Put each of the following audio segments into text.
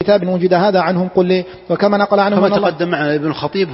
كتاب وجد هذا عنهم قل لي. وكما نقل عنهم كما تقدم معنا ابن الخطيب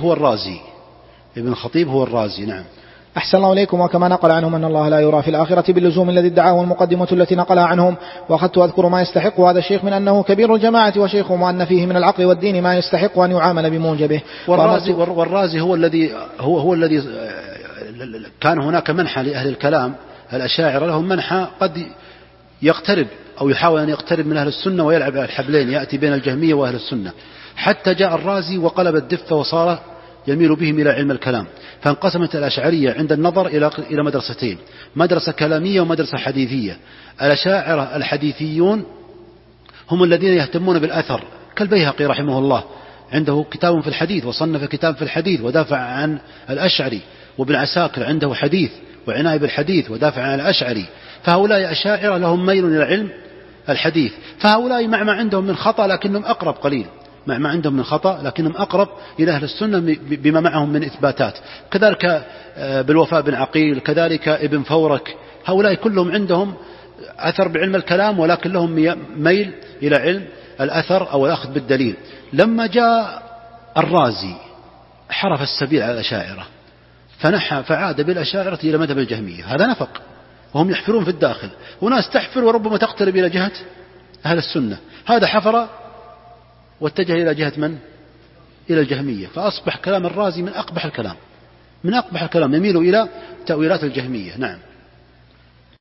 هو الرازي. نعم. أحسن الله إليكم. وكما نقل عنهم أن الله لا يرى في الآخرة باللزوم الذي ادعاه المقدمة التي نقلها عنهم. وأخذت أذكر ما يستحق هذا الشيخ من أنه كبير الجماعة وشيخهم، وأن فيه من العقل والدين ما يستحق أن يعامل بموجبه. والرازي هو الذي كان هناك منحى لأهل الكلام الأشاعرة، لهم منحى قد يقترب أو يحاول أن يقترب من أهل السنة ويلعب على الحبلين، يأتي بين الجهمية وأهل السنة، حتى جاء الرازي وقلب الدفة وصار يميل بهم إلى علم الكلام. فانقسمت الأشعرية عند النظر إلى مدرستين، مدرسة كلامية ومدرسة حديثية. الأشاعرة الحديثيون هم الذين يهتمون بالأثر، كالبيهقي رحمه الله عنده كتاب في الحديث وصنف كتاب في الحديث ودافع عن الأشعري، وابن عساكر عنده حديث وعناية بالحديث ودافع عن الأشعري. فهؤلاء أشاعرة لهم ميل إلى علم الحديث. فهؤلاء مع ما عندهم من خطأ لكنهم أقرب قليل، مع ما عندهم من خطأ لكنهم أقرب إلى أهل السنة بما معهم من إثباتات. كذلك بالوفاء بن عقيل، كذلك ابن فورك، هؤلاء كلهم عندهم أثر بعلم الكلام ولكن لهم ميل إلى علم الأثر أو الأخذ بالدليل. لما جاء الرازي حرف السبيل على الأشاعرة فنحى فعاد بالأشاعرة إلى مذهب الجهمية. هذا نفق، وهم يحفرون في الداخل، وناس تحفر وربما تقترب إلى جهة أهل السنة. هذا حفر واتجه إلى جهة من؟ إلى الجهمية. فأصبح كلام الرازي من أقبح الكلام، يميل إلى تأويلات الجهمية. نعم.